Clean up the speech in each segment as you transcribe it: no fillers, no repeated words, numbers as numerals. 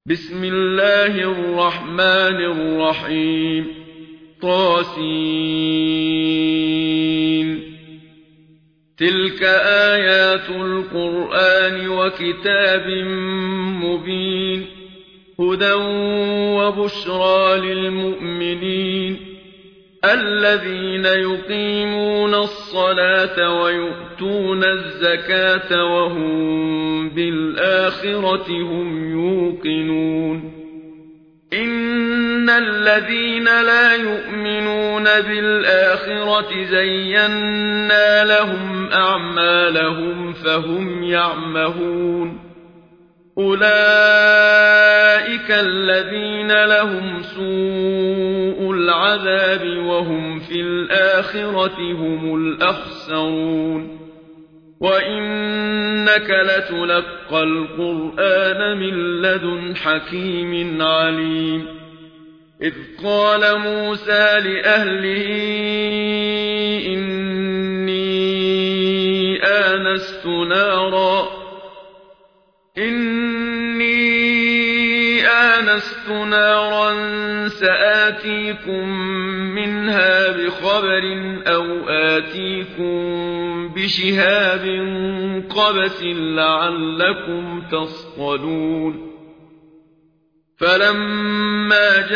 بسم الله الرحمن الرحيم طاسين تلك آيات القرآن وكتاب مبين هدى وبشرى للمؤمنين الذين يقيمون الصلاة ويؤتون الزكاة وهم بالآخرة هم يوقنون إن الذين لا يؤمنون بالآخرة زينا لهم أعمالهم فهم يعمهون أولئك الذين لهم سوء العذاب وهم في الآخرة هم الأخسرون وإنك لتلقى القرآن من لدن حكيم عليم إذ قال موسى لأهله إني آنست نارا سآتيكم منها بخبر أو آتيكم بشهاب قبس لعلكم تصطلون فلما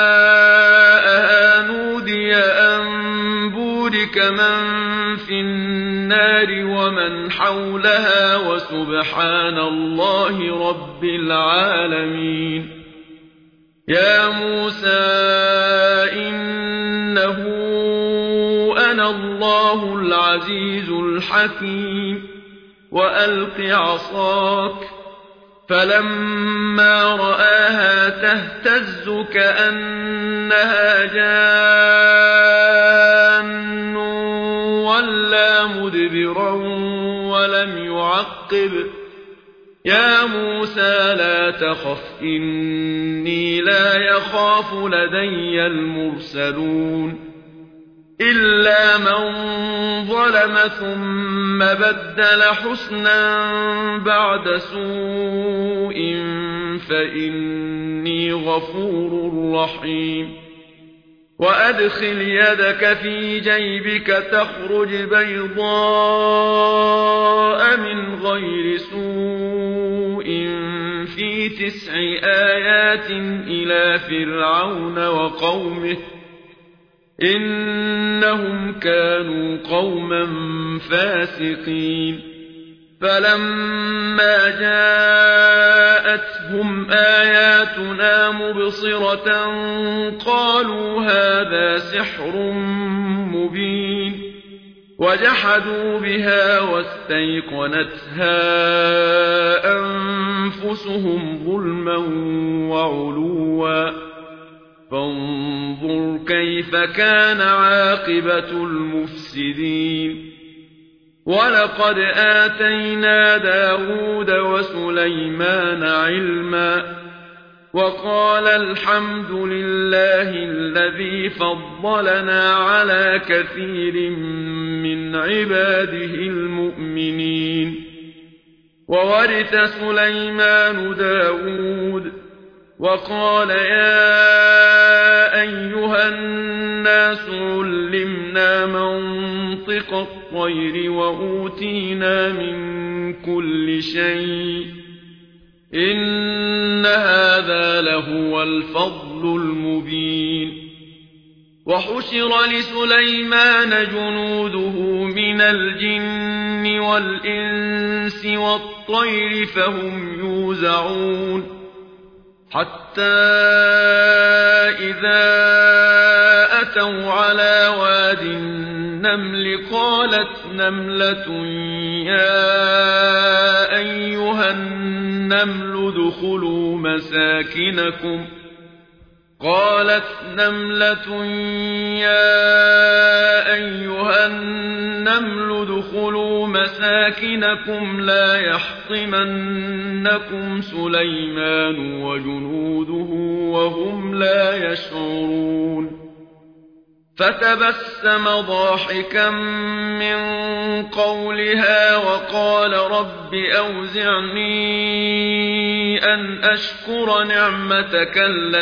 جاءها نودي أن بورك من في النار ومن حولها وسبحان الله رب العالمين يا موسى إنه أنا الله العزيز الحكيم وألق عصاك فلما رآها تهتز كأنها جان ولا مدبرا ولم يعقب يا موسى لا تخف إني لا يخاف لدي المرسلون إلا من ظلم ثم بدل حسنا بعد سوء فإني غفور رحيم وأدخل يدك في جيبك تخرج بيضاء من غير سوء في 9 آيات إلى فرعون وقومه إنهم كانوا قوما فاسقين فلما جاءتهم آياتنا مبصرة قالوا هذا سحر مبين وجحدوا بها واستيقنتها أنفسهم ظلما وعلوا فانظر كيف كان عاقبة المفسدين ولقد آتينا داود وسليمان علما وقال الحمد لله الذي فضلنا على كثير من عباده المؤمنين وورث سليمان داود وقال يا أيها الناس علمنا منطق الطير وأوتينا من كل شيء إن هذا لهو الفضل المبين وحشر لسليمان جنوده من الجن والإنس والطير فهم يوزعون حتى إذا أتوا على واد النمل قالت نملة يا أيها النمل ادخلوا مساكنكم لا يحطمنكم سليمان وجنوده وهم لا يشعرون فتبسم ضاحكا من قولها وقال رب أوزعني أن أشكر نعمتك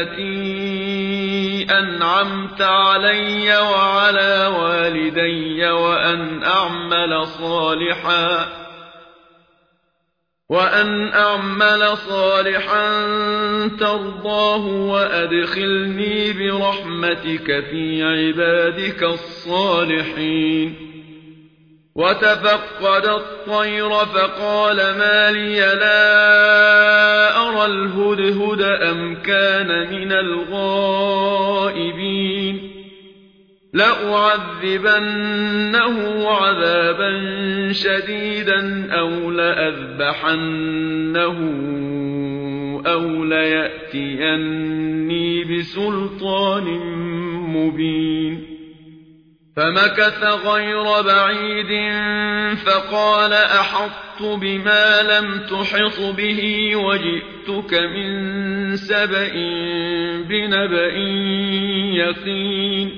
التي أنعمت علي وعلى والدي وأن أعمل صالحا ترضاه وأدخلني برحمتك في عبادك الصالحين. وتفقد الطير فقال ما لي لا أرى الهدهد أم كان من الغائبين لأعذبنه عذابا شديدا أو لأذبحنه أو ليأتيني بسلطان مبين. فمكث غير بعيد فقال أحطت بما لم تحط به وجئتك من سبأ بنبأ يقين.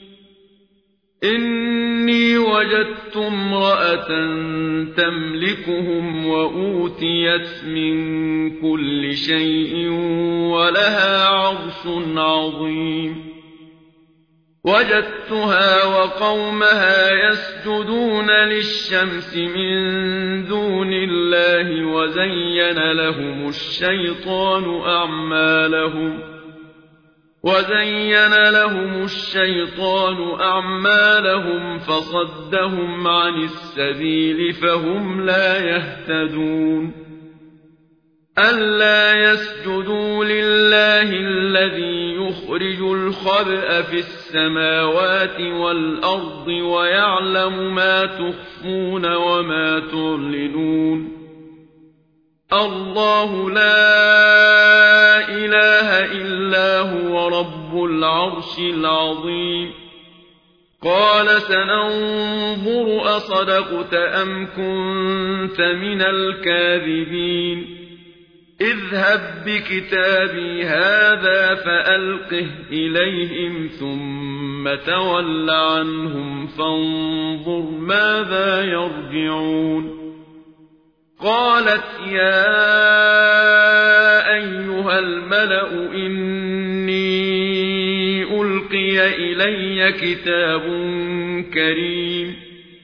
إني وجدت امرأة تملكهم وأوتيت من كل شيء ولها عرش عظيم. وجدتها وقومها يسجدون للشمس من دون الله وزين لهم الشيطان أعمالهم فصدهم عن السبيل فهم لا يهتدون. ألا يسجدوا لله الذي يخرج الخبأ في السماوات والأرض ويعلم ما تخفون وما تعلنون. الله لا إله إلا هو رب العرش العظيم. قال سننظر أصدقت أم كنت من الكاذبين. اذهب بكتابي هذا فألقه إليهم ثم تول عنهم فانظر ماذا يرجعون. قالت يا أيها الملأ إني ألقي إلي كتاب كريم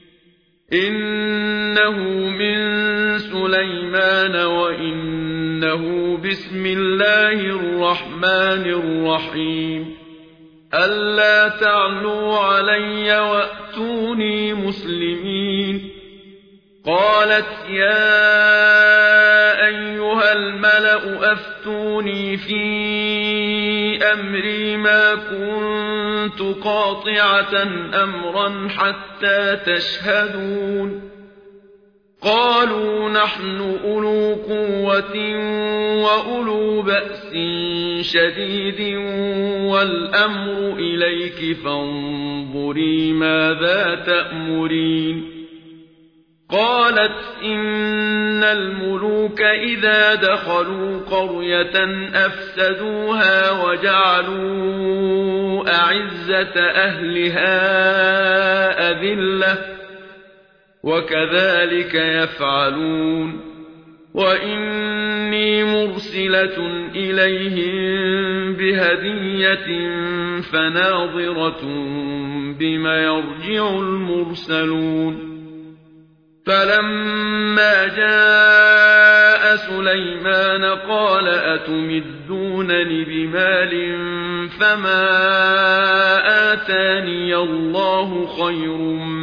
إنه من سليمان وإنه بسم الله الرحمن الرحيم. ألا تعلوا علي وأتوني مسلمين. قالت يا أيها الملأ أفتوني في أمري ما كنت قاطعة أمرا حتى تشهدون. قالوا نحن أولو قوة وأولو بأس شديد والأمر إليك فانظري ماذا تأمرين. قالت إن الملوك إذا دخلوا قرية أفسدوها وجعلوا أعزة أهلها أذلة وكذلك يفعلون. وإني مرسلة إليهم بهدية فناظرة بما يرجع المرسلون. فلما جاء سليمان قال أتمدونني بمال فما آتاني الله خير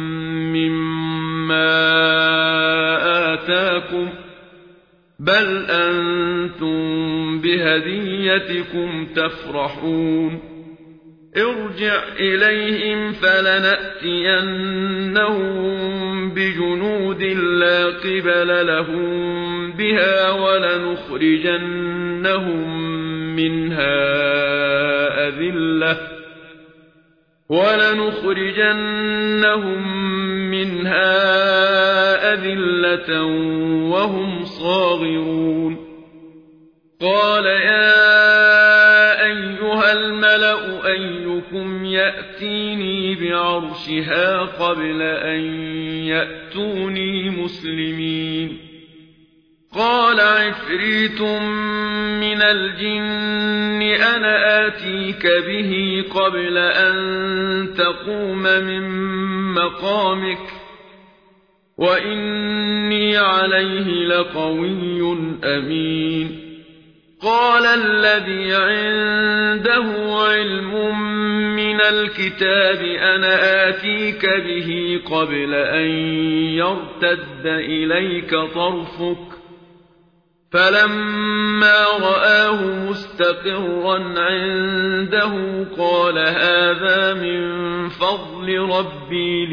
مما آتاكم بل أنتم بهديتكم تفرحون. ارجع إليهم فلنأتينهم بجنود لا قبل لهم بها ولنخرجنهم منها أذلة وهم صاغرون. قال يا أيها الملأ أيكم يأتيني بعرشها قبل أن يأتوني مسلمين. قال عفريت من الجن أنا آتيك به قبل أن تقوم من مقامك وإني عليه لقوي أمين. قال الذي عنده علم من الكتاب أنا آتيك به قبل أن يرتد إليك طرفك فلما رآه مستقرا عنده قال هذا من فضل ربي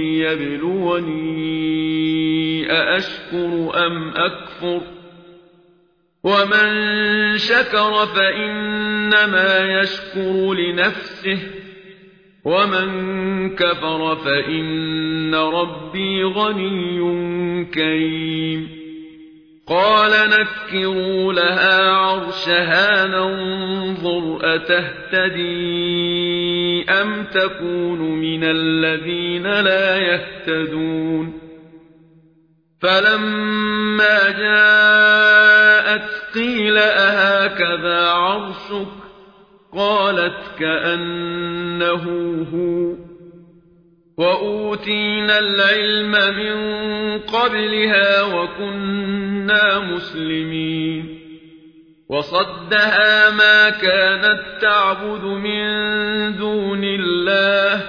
ليبلوني أأشكر أم أكفر ومن شكر فإنما يشكر لنفسه ومن كفر فإن ربي غني كريم. قال نكروا لها عرشها ننظر أتهتدي أم تكون من الذين لا يهتدون. فلما جاءت قيل أهكذا عرشك قالت كأنه هو وأوتينا العلم من قبلها وكنا مسلمين. وصدها ما كانت تعبد من دون الله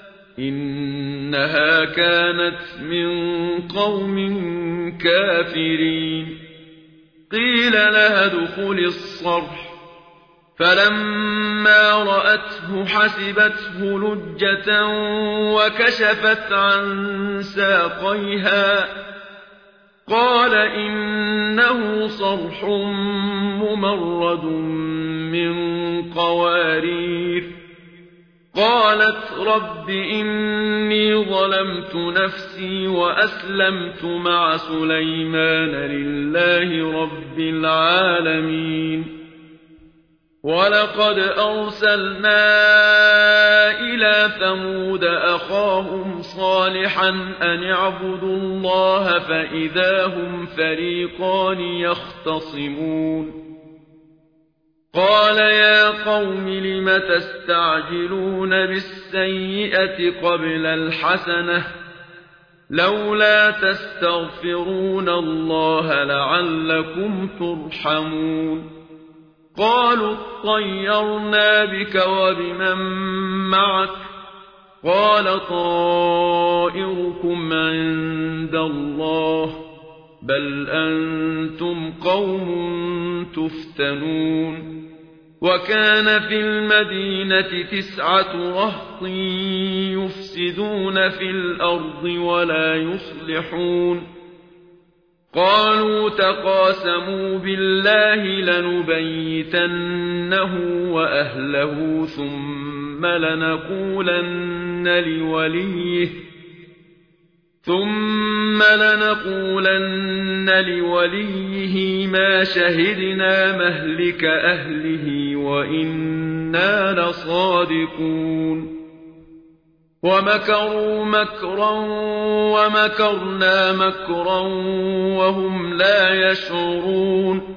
إنها كانت من قوم كافرين. قيل لها ادخل الصرح فلما رأته حسبته لجة وكشفت عن ساقيها قال إنه صرح ممرد من قوارير. قالت رب إني ظلمت نفسي وأسلمت مع سليمان لله رب العالمين. ولقد أرسلنا إلى ثمود أخاهم صالحا أن اعبدوا الله فإذا هم فريقان يختصمون. قال يا قوم لم تستعجلون بالسيئة قبل الحسنة لولا تستغفرون الله لعلكم ترحمون. قالوا اطيرنا بك وبمن معك قال طائركم عند الله بل أنتم قوم تفتنون. وكان في المدينة 9 رهط يفسدون في الأرض ولا يصلحون. قالوا تقاسموا بالله لنبيتنه وأهله ثم لنقولن لوليه ما شهدنا مهلك أهله وإنا لصادقون. ومكروا مكرا ومكرنا مكرا وهم لا يشعرون.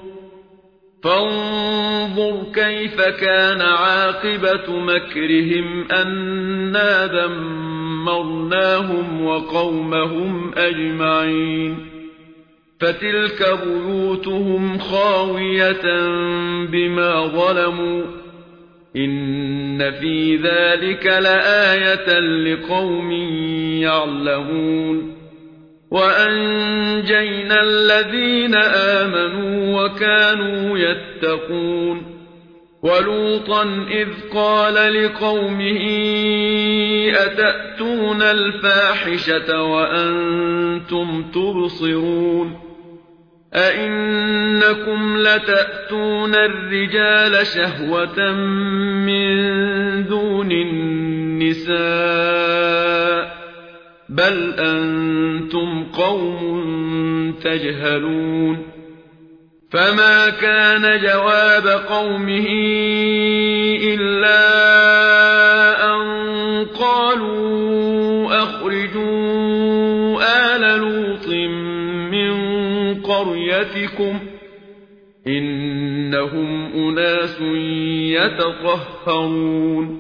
فانظر كيف كان عاقبة مكرهم أنا دمرناهم وقومهم أجمعين. فتلك بيوتهم خاوية بما ظلموا إن في ذلك لآية لقوم يعلمون. وأنجينا الذين آمنوا وكانوا يتقون. ولوطا إذ قال لقومه أتأتون الفاحشة وأنتم تبصرون أئنكم لتأتون الرجال شهوة من دون النساء بل أنتم قوم تجهلون. فما كان جواب قومه إلا أن قالوا أخرجوا آل لوط من قريتكم خلفكم إنهم أناس يتطهرون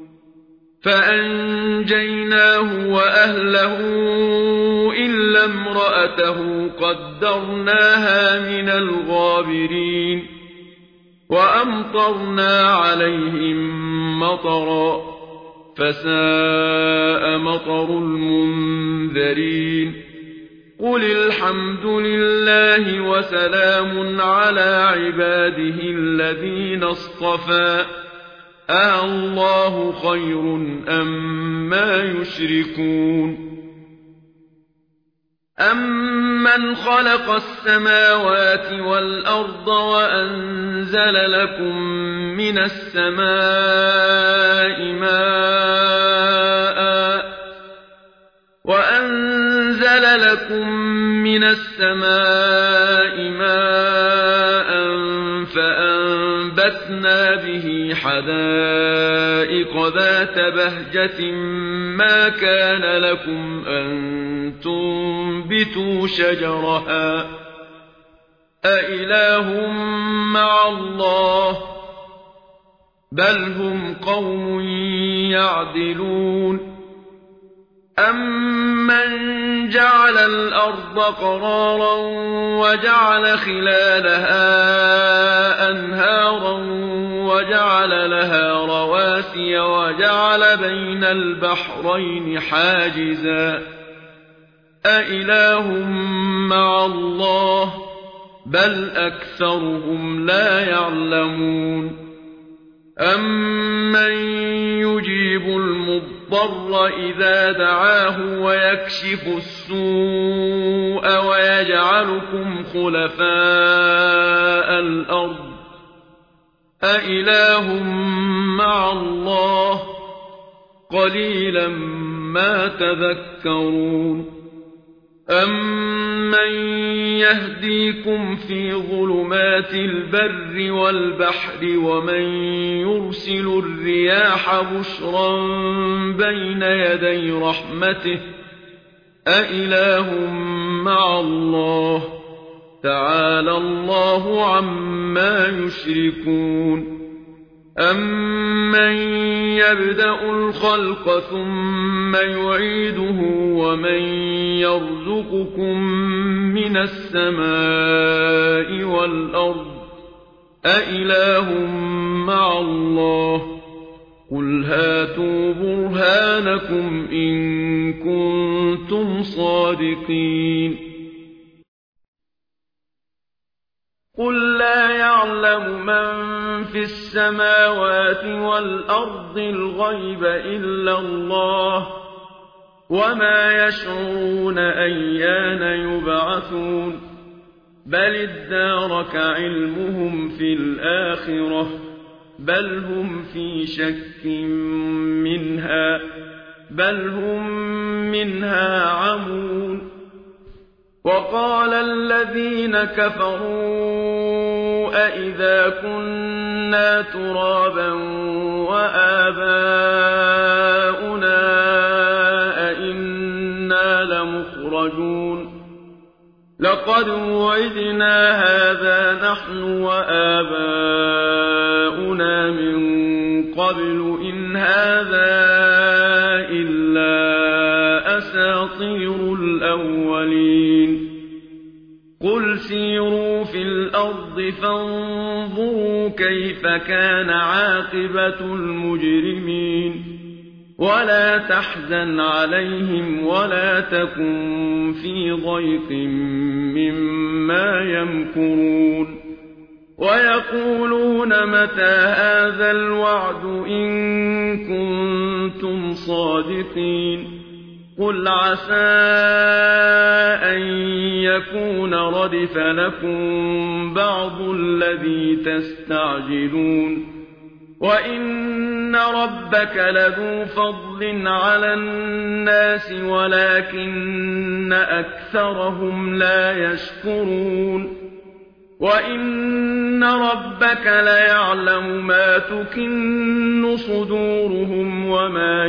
فأنجيناه وأهله إلا امرأته قدرناها من الغابرين وأمطرنا عليهم مطرا فساء مطر المنذرين قل الحمد لله وسلام على عباده الذين اصطفى الله خير أما يشركون أمن خلق السماوات والأرض وأنزل لكم من السماء ماء فأنبتنا به حدائق ذات بهجة ما كان لكم أن تنبتوا شجرها أإله مع الله بل هم قوم يعدلون أمن جعل الأرض قرارا وجعل خلالها أنهارا وجعل لها رواسي وجعل بين البحرين حاجزا أإله مع الله بل أكثرهم لا يعلمون أمن يجيب المضطر إذا دعاه ويكشف السوء ويجعلكم خلفاء الأرض أإله مع الله قليلا ما تذكرون أمن يهديكم في ظلمات البر والبحر ومن يرسل الرياح بشرا بين يدي رحمته أإله مع الله تعالى الله عما يشركون أمن يبدأ الخلق ثم يعيده ومن يرزقكم من السماء والأرض أإله مع الله قل هاتوا برهانكم إن كنتم صادقين قل لا يعلم من في السماوات والأرض الغيب إلا الله وما يشعرون أيان يبعثون بل ادارك علمهم في الآخرة بل هم في شك منها بل هم منها عمون وقال الذين كفروا أئذا كنا ترابا وآباؤنا أئنا لمخرجون لقد وعدنا هذا نحن وآباؤنا من قبل إن هذا إلا أساطير الأولين قل سيروا في الأرض فانظروا كيف كان عاقبة المجرمين ولا تحزن عليهم ولا تكن في ضيق مما يمكرون ويقولون متى هذا الوعد إن كنتم صادقين قل عسى أن يكون ردف لكم بعض الذي تستعجلون وإن ربك لذو فضل على الناس ولكن أكثرهم لا يشكرون وإن ربك ليعلم ما تكن صدورهم وما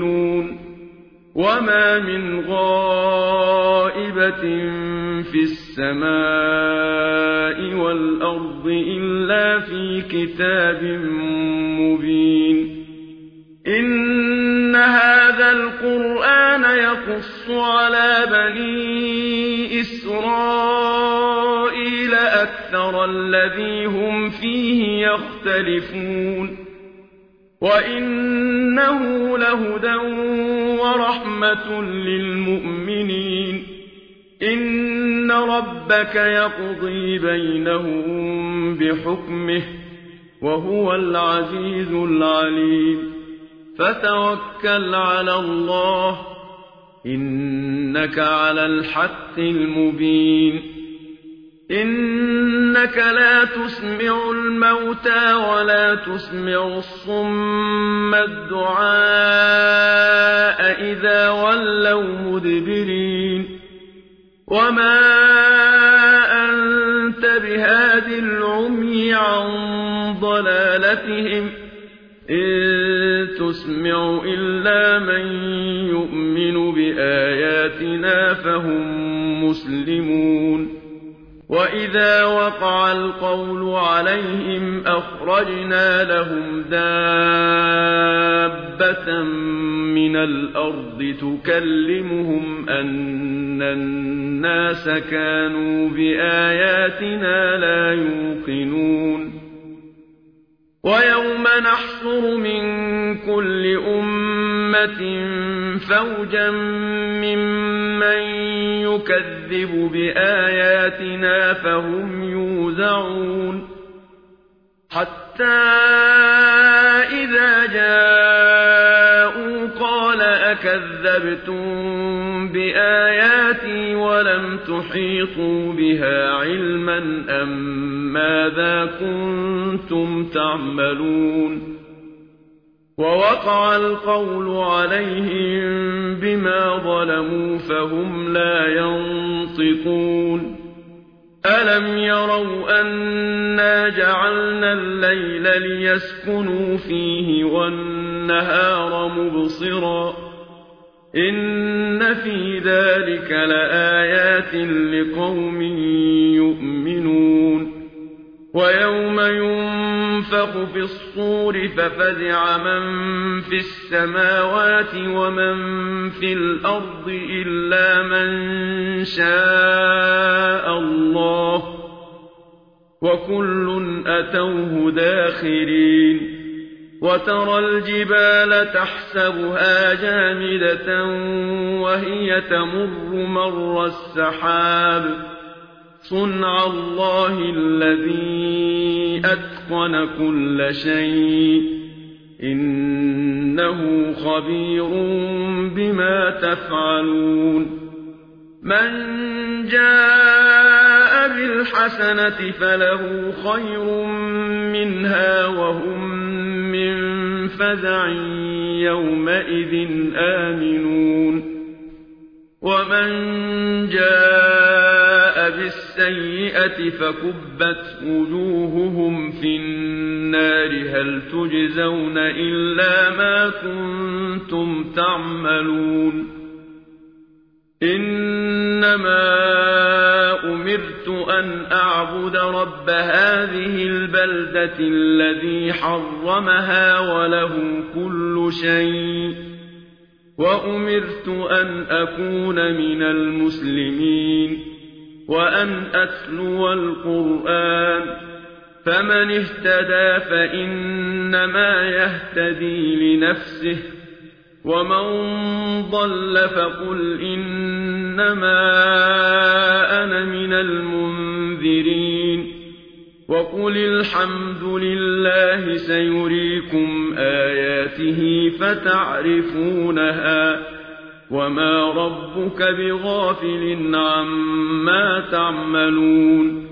يعلنون وما من غائبة في السماء السماء والأرض إلا في كتاب مبين إن هذا القرآن يقص على بني إسرائيل أكثر الذي هم فيه يختلفون وإنه لهدى ورحمة للمؤمنين إن ربك يقضي بينهم بحكمه وهو العزيز العليم فتوكل على الله إنك على الحق المبين إنك لا تسمع الموتى ولا تسمع الصم الدعاء إذا ولوا مدبرين وما أنت بهاد العمي عن ضلالتهم إن تسمع إلا من يؤمن بآياتنا فهم مسلمون وإذا وقع القول عليهم أخرجنا لهم دابة من الأرض تكلمهم أن الناس كانوا بآياتنا لا يوقنون ويوم نحشر من كل أمة فوجا ممن يكذب بآياتنا فهم يوزعون حتى إذا جاءوا قال أكذبتم بآياتي ولم تحيطوا بها علما أم ماذا كنتم تعملون ووقع القول عليهم بما ظلموا فهم لا ينطقون ألم يروا أنا جعلنا الليل ليسكنوا فيه والنهار مبصرا إن في ذلك لآيات لقوم يؤمنون ويوم ينفخ في الصور ففزع من في السماوات ومن في الأرض إلا من شاء الله وكل أتوه داخرين وترى الجبال تحسبها جامدة وهي تمر مر السحاب صنع الله الذي أتقن كل شيء إنه خبير بما تفعلون من جاء بالحسنة فله خير منها وهم من فزع يومئذ آمنون ومن جاء بالسيئة فكبت وجوههم في النار هل تجزون إلا ما كنتم تعملون إنما أمرت أن أعبد رب هذه البلدة الذي حرمها وله كل شيء وأمرت أن أكون من المسلمين وأن أتلو القرآن فمن اهتدى فإنما يهتدي لنفسه ومن ضل فقل إنما أنا من المنذرين وقل الحمد لله سيريكم آياته فتعرفونها وما ربك بغافل عما تعملون